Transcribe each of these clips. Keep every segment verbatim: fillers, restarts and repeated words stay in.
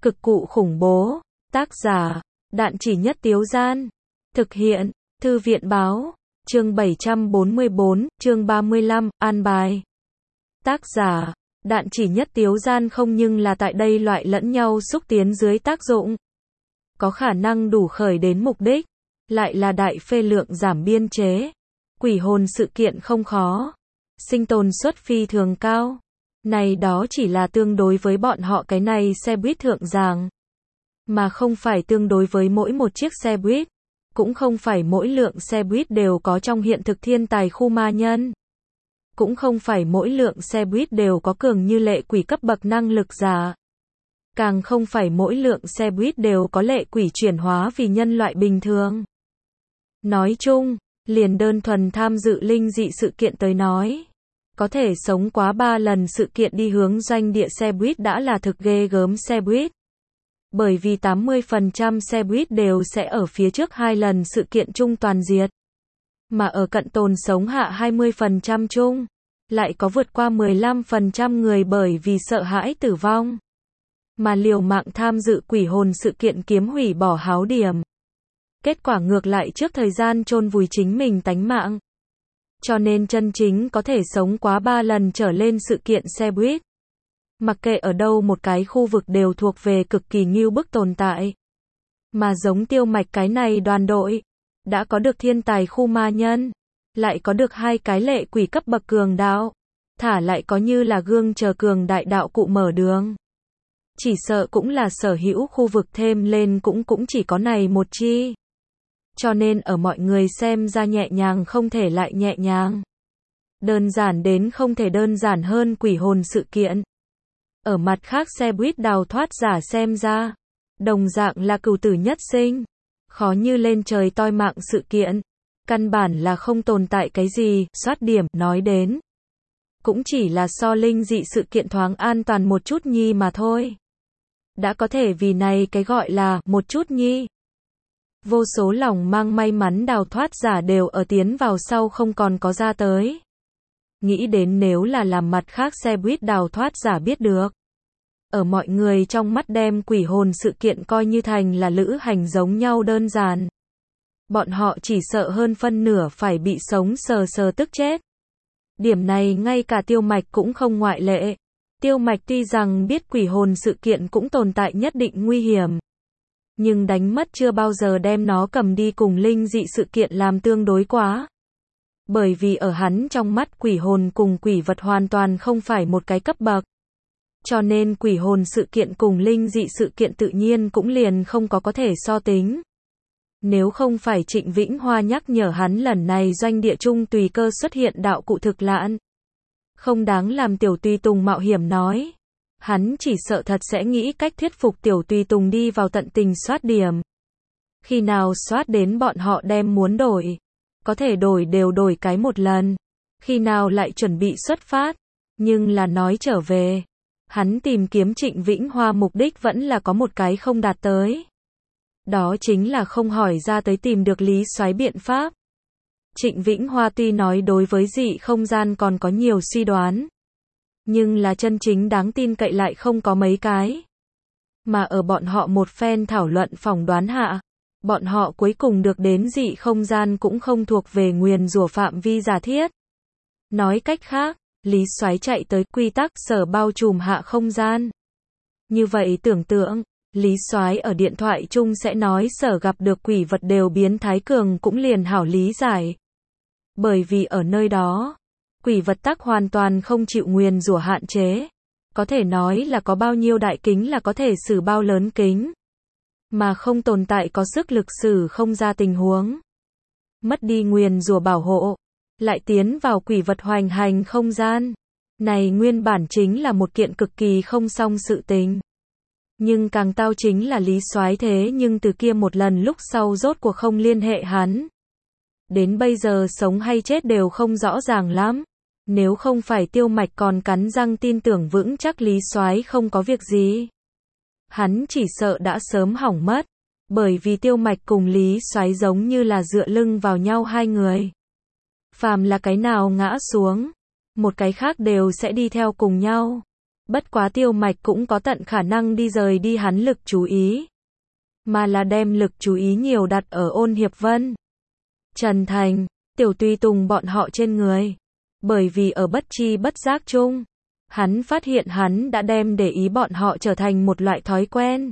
Cực cụ khủng bố. Tác giả, Đạn Chỉ Nhất Tiếu Gian. Thực hiện, Thư viện Báo. Chương bảy trăm bốn mươi bốn, chương ba mươi lăm, an bài. Tác giả, Đạn Chỉ Nhất Tiếu Gian không nhưng là tại đây loại lẫn nhau xúc tiến dưới tác dụng. Có khả năng đủ khởi đến mục đích. Lại là đại phê lượng giảm biên chế. Quỷ hồn sự kiện không khó. Sinh tồn suất phi thường cao. Này đó chỉ là tương đối với bọn họ cái này xe buýt thượng giàng. Mà không phải tương đối với mỗi một chiếc xe buýt. Cũng không phải mỗi lượng xe buýt đều có trong hiện thực thiên tài khu ma nhân. Cũng không phải mỗi lượng xe buýt đều có cường như lệ quỷ cấp bậc năng lực giả. Càng không phải mỗi lượng xe buýt đều có lệ quỷ chuyển hóa vì nhân loại bình thường. Nói chung, liền đơn thuần tham dự linh dị sự kiện tới nói. Có thể sống quá ba lần sự kiện đi hướng doanh địa xe buýt đã là thực ghê gớm xe buýt. Bởi vì tám mươi phần trăm xe buýt đều sẽ ở phía trước hai lần sự kiện chung toàn diệt. Mà ở cận tồn sống hạ hai mươi phần trăm chung, lại có vượt qua mười lăm phần trăm người bởi vì sợ hãi tử vong. Mà liều mạng tham dự quỷ hồn sự kiện kiếm hủy bỏ háo điểm. Kết quả ngược lại trước thời gian chôn vùi chính mình tánh mạng. Cho nên chân chính có thể sống quá ba lần trở lên sự kiện xe buýt. Mặc kệ ở đâu một cái khu vực đều thuộc về cực kỳ ngưu bức tồn tại. Mà giống Tiêu Mạch cái này đoàn đội, đã có được thiên tài khu ma nhân, lại có được hai cái lệ quỷ cấp bậc cường đạo, thả lại có như là gương chờ cường đại đạo cụ mở đường. Chỉ sợ cũng là sở hữu khu vực thêm lên cũng cũng chỉ có này một chi. Cho nên ở mọi người xem ra nhẹ nhàng không thể lại nhẹ nhàng. Đơn giản đến không thể đơn giản hơn quỷ hồn sự kiện. Ở mặt khác xe buýt đào thoát giả xem ra, đồng dạng là cửu tử nhất sinh. Khó như lên trời toi mạng sự kiện. Căn bản là không tồn tại cái gì, soát điểm, nói đến. Cũng chỉ là so linh dị sự kiện thoáng an toàn một chút nhi mà thôi. Đã có thể vì này cái gọi là, một chút nhi. Vô số lòng mang may mắn đào thoát giả đều ở tiến vào sau không còn có ra tới. Nghĩ đến nếu là làm mặt khác xe buýt đào thoát giả biết được. Ở mọi người trong mắt đem quỷ hồn sự kiện coi như thành là lữ hành giống nhau đơn giản. Bọn họ chỉ sợ hơn phân nửa phải bị sống sờ sờ tức chết. Điểm này ngay cả Tiêu Mạch cũng không ngoại lệ. Tiêu Mạch tuy rằng biết quỷ hồn sự kiện cũng tồn tại nhất định nguy hiểm. Nhưng đánh mất chưa bao giờ đem nó cầm đi cùng linh dị sự kiện làm tương đối quá. Bởi vì ở hắn trong mắt quỷ hồn cùng quỷ vật hoàn toàn không phải một cái cấp bậc. Cho nên quỷ hồn sự kiện cùng linh dị sự kiện tự nhiên cũng liền không có có thể so tính. Nếu không phải Trịnh Vĩnh Hoa nhắc nhở hắn lần này doanh địa trung tùy cơ xuất hiện đạo cụ thực lạn. Không đáng làm tiểu tùy tùng mạo hiểm nói. Hắn chỉ sợ thật sẽ nghĩ cách thuyết phục tiểu tùy tùng đi vào tận tình soát điểm. Khi nào soát đến bọn họ đem muốn đổi. Có thể đổi đều đổi cái một lần. Khi nào lại chuẩn bị xuất phát. Nhưng là nói trở về. Hắn tìm kiếm Trịnh Vĩnh Hoa mục đích vẫn là có một cái không đạt tới. Đó chính là không hỏi ra tới tìm được lý soái biện pháp. Trịnh Vĩnh Hoa tuy nói đối với dị không gian còn có nhiều suy đoán. Nhưng là chân chính đáng tin cậy lại không có mấy cái. Mà ở bọn họ một phen thảo luận phỏng đoán hạ. Bọn họ cuối cùng được đến dị không gian cũng không thuộc về nguyền rủa phạm vi giả thiết. Nói cách khác, lý soái chạy tới quy tắc sở bao trùm hạ không gian. Như vậy tưởng tượng, lý soái ở điện thoại chung sẽ nói sở gặp được quỷ vật đều biến thái cường cũng liền hảo lý giải. Bởi vì ở nơi đó, quỷ vật tắc hoàn toàn không chịu nguyền rủa hạn chế. Có thể nói là có bao nhiêu đại kính là có thể xử bao lớn kính. Mà không tồn tại có sức lực xử không ra tình huống. Mất đi nguyền rủa bảo hộ. Lại tiến vào quỷ vật hoành hành không gian. Này nguyên bản chính là một kiện cực kỳ không song sự tình. Nhưng càng tao chính là lý soái thế nhưng từ kia một lần lúc sau rốt cuộc không liên hệ hắn. Đến bây giờ sống hay chết đều không rõ ràng lắm. Nếu không phải Tiêu Mạch còn cắn răng tin tưởng vững chắc lý soái không có việc gì. Hắn chỉ sợ đã sớm hỏng mất. Bởi vì Tiêu Mạch cùng lý soái giống như là dựa lưng vào nhau hai người. Phàm là cái nào ngã xuống, một cái khác đều sẽ đi theo cùng nhau. Bất quá Tiêu Mạch cũng có tận khả năng đi rời đi hắn lực chú ý. Mà là đem lực chú ý nhiều đặt ở Ôn Hiệp Vân, Trần Thành, Tiểu Tùy Tùng bọn họ trên người. Bởi vì ở bất chi bất giác chung, hắn phát hiện hắn đã đem để ý bọn họ trở thành một loại thói quen.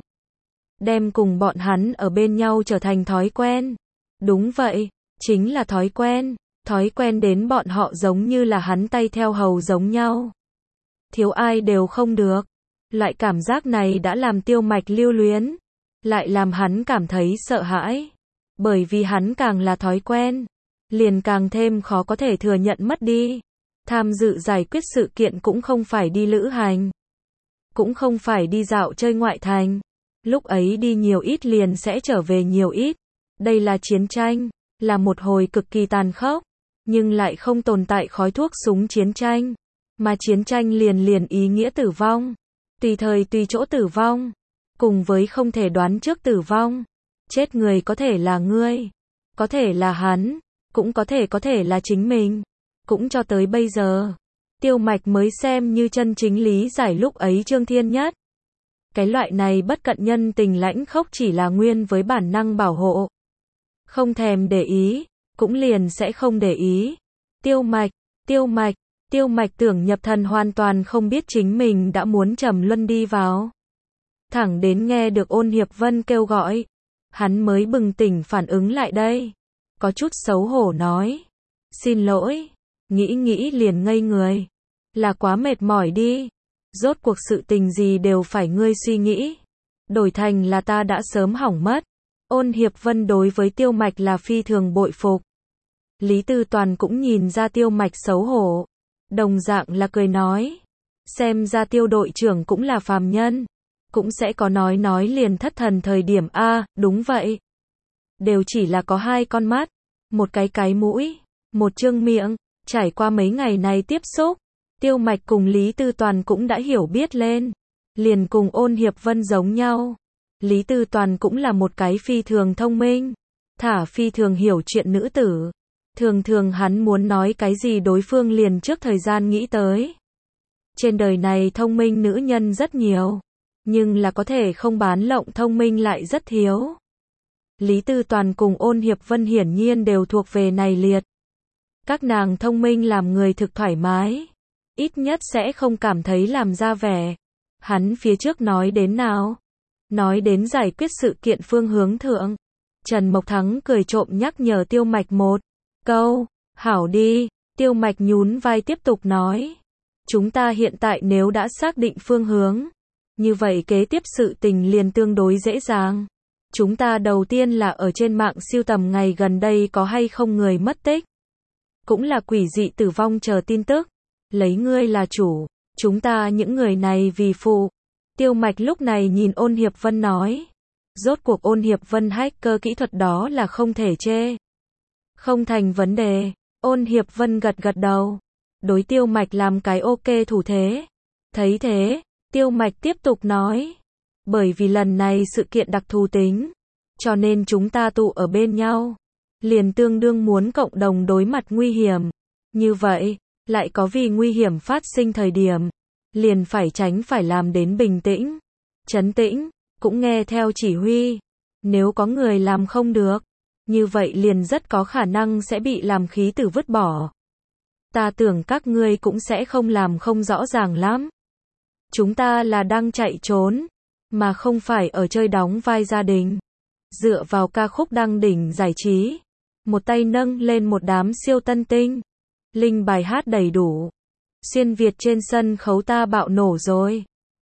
Đem cùng bọn hắn ở bên nhau trở thành thói quen. Đúng vậy, chính là thói quen. Thói quen đến bọn họ giống như là hắn tay theo hầu giống nhau. Thiếu ai đều không được. Loại cảm giác này đã làm Tiêu Mạch lưu luyến. Lại làm hắn cảm thấy sợ hãi. Bởi vì hắn càng là thói quen, liền càng thêm khó có thể thừa nhận mất đi. Tham dự giải quyết sự kiện cũng không phải đi lữ hành. Cũng không phải đi dạo chơi ngoại thành. Lúc ấy đi nhiều ít liền sẽ trở về nhiều ít. Đây là chiến tranh, là một hồi cực kỳ tàn khốc, nhưng lại không tồn tại khói thuốc súng chiến tranh. Mà chiến tranh liền liền ý nghĩa tử vong. Tùy thời tùy chỗ tử vong. Cùng với không thể đoán trước tử vong. Chết người có thể là ngươi, có thể là hắn, cũng có thể có thể là chính mình. Cũng cho tới bây giờ, Tiêu Mạch mới xem như chân chính lý giải lúc ấy Trương Thiên Nhất. Cái loại này bất cận nhân tình lãnh khốc chỉ là nguyên với bản năng bảo hộ. Không thèm để ý, cũng liền sẽ không để ý. Tiêu Mạch, Tiêu Mạch, Tiêu Mạch tưởng nhập thần hoàn toàn không biết chính mình đã muốn trầm luân đi vào. Thẳng đến nghe được Ôn Hiệp Vân kêu gọi, hắn mới bừng tỉnh phản ứng lại đây. Có chút xấu hổ nói. Xin lỗi. Nghĩ nghĩ liền ngây người. Là quá mệt mỏi đi. Rốt cuộc sự tình gì đều phải ngươi suy nghĩ. Đổi thành là ta đã sớm hỏng mất. Ôn Hiệp Vân đối với Tiêu Mạch là phi thường bội phục. Lý Tư Toàn cũng nhìn ra Tiêu Mạch xấu hổ. Đồng dạng là cười nói. Xem ra Tiêu đội trưởng cũng là phàm nhân. Cũng sẽ có nói nói liền thất thần thời điểm a, đúng vậy. Đều chỉ là có hai con mắt, một cái cái mũi, một trương miệng. Trải qua mấy ngày này tiếp xúc, Tiêu Mạch cùng Lý Tư Toàn cũng đã hiểu biết lên. Liền cùng Ôn Hiệp Vân giống nhau. Lý Tư Toàn cũng là một cái phi thường thông minh, thả phi thường hiểu chuyện nữ tử. Thường thường hắn muốn nói cái gì đối phương liền trước thời gian nghĩ tới. Trên đời này thông minh nữ nhân rất nhiều, nhưng là có thể không bán lộng thông minh lại rất thiếu. Lý Tư Toàn cùng Ôn Hiệp Vân hiển nhiên đều thuộc về này liệt. Các nàng thông minh làm người thực thoải mái, ít nhất sẽ không cảm thấy làm ra vẻ. Hắn phía trước nói đến nào? Nói đến giải quyết sự kiện phương hướng thượng. Trần Mộc Thắng cười trộm nhắc nhở Tiêu Mạch một câu. Hảo đi. Tiêu Mạch nhún vai tiếp tục nói. Chúng ta hiện tại nếu đã xác định phương hướng, như vậy kế tiếp sự tình liền tương đối dễ dàng. Chúng ta đầu tiên là ở trên mạng siêu tầm ngày gần đây có hay không người mất tích. Cũng là quỷ dị tử vong chờ tin tức. Lấy ngươi là chủ. Chúng ta những người này vì phụ. Tiêu Mạch lúc này nhìn Ôn Hiệp Vân nói. Rốt cuộc Ôn Hiệp Vân hacker kỹ thuật đó là không thể chê. Không thành vấn đề. Ôn Hiệp Vân gật gật đầu. Đối Tiêu Mạch làm cái ok thủ thế. Thấy thế, Tiêu Mạch tiếp tục nói. Bởi vì lần này sự kiện đặc thù tính, cho nên chúng ta tụ ở bên nhau. Liền tương đương muốn cộng đồng đối mặt nguy hiểm. Như vậy, lại có vì nguy hiểm phát sinh thời điểm, liền phải tránh phải làm đến bình tĩnh, trấn tĩnh, cũng nghe theo chỉ huy. Nếu có người làm không được, như vậy liền rất có khả năng sẽ bị làm khí tử vứt bỏ. Ta tưởng các ngươi cũng sẽ không làm không rõ ràng lắm. Chúng ta là đang chạy trốn, mà không phải ở chơi đóng vai gia đình. Dựa vào ca khúc đăng đỉnh giải trí, một tay nâng lên một đám siêu tân tinh. Linh bài hát đầy đủ. Xuyên Việt trên sân khấu ta bạo nổ rồi.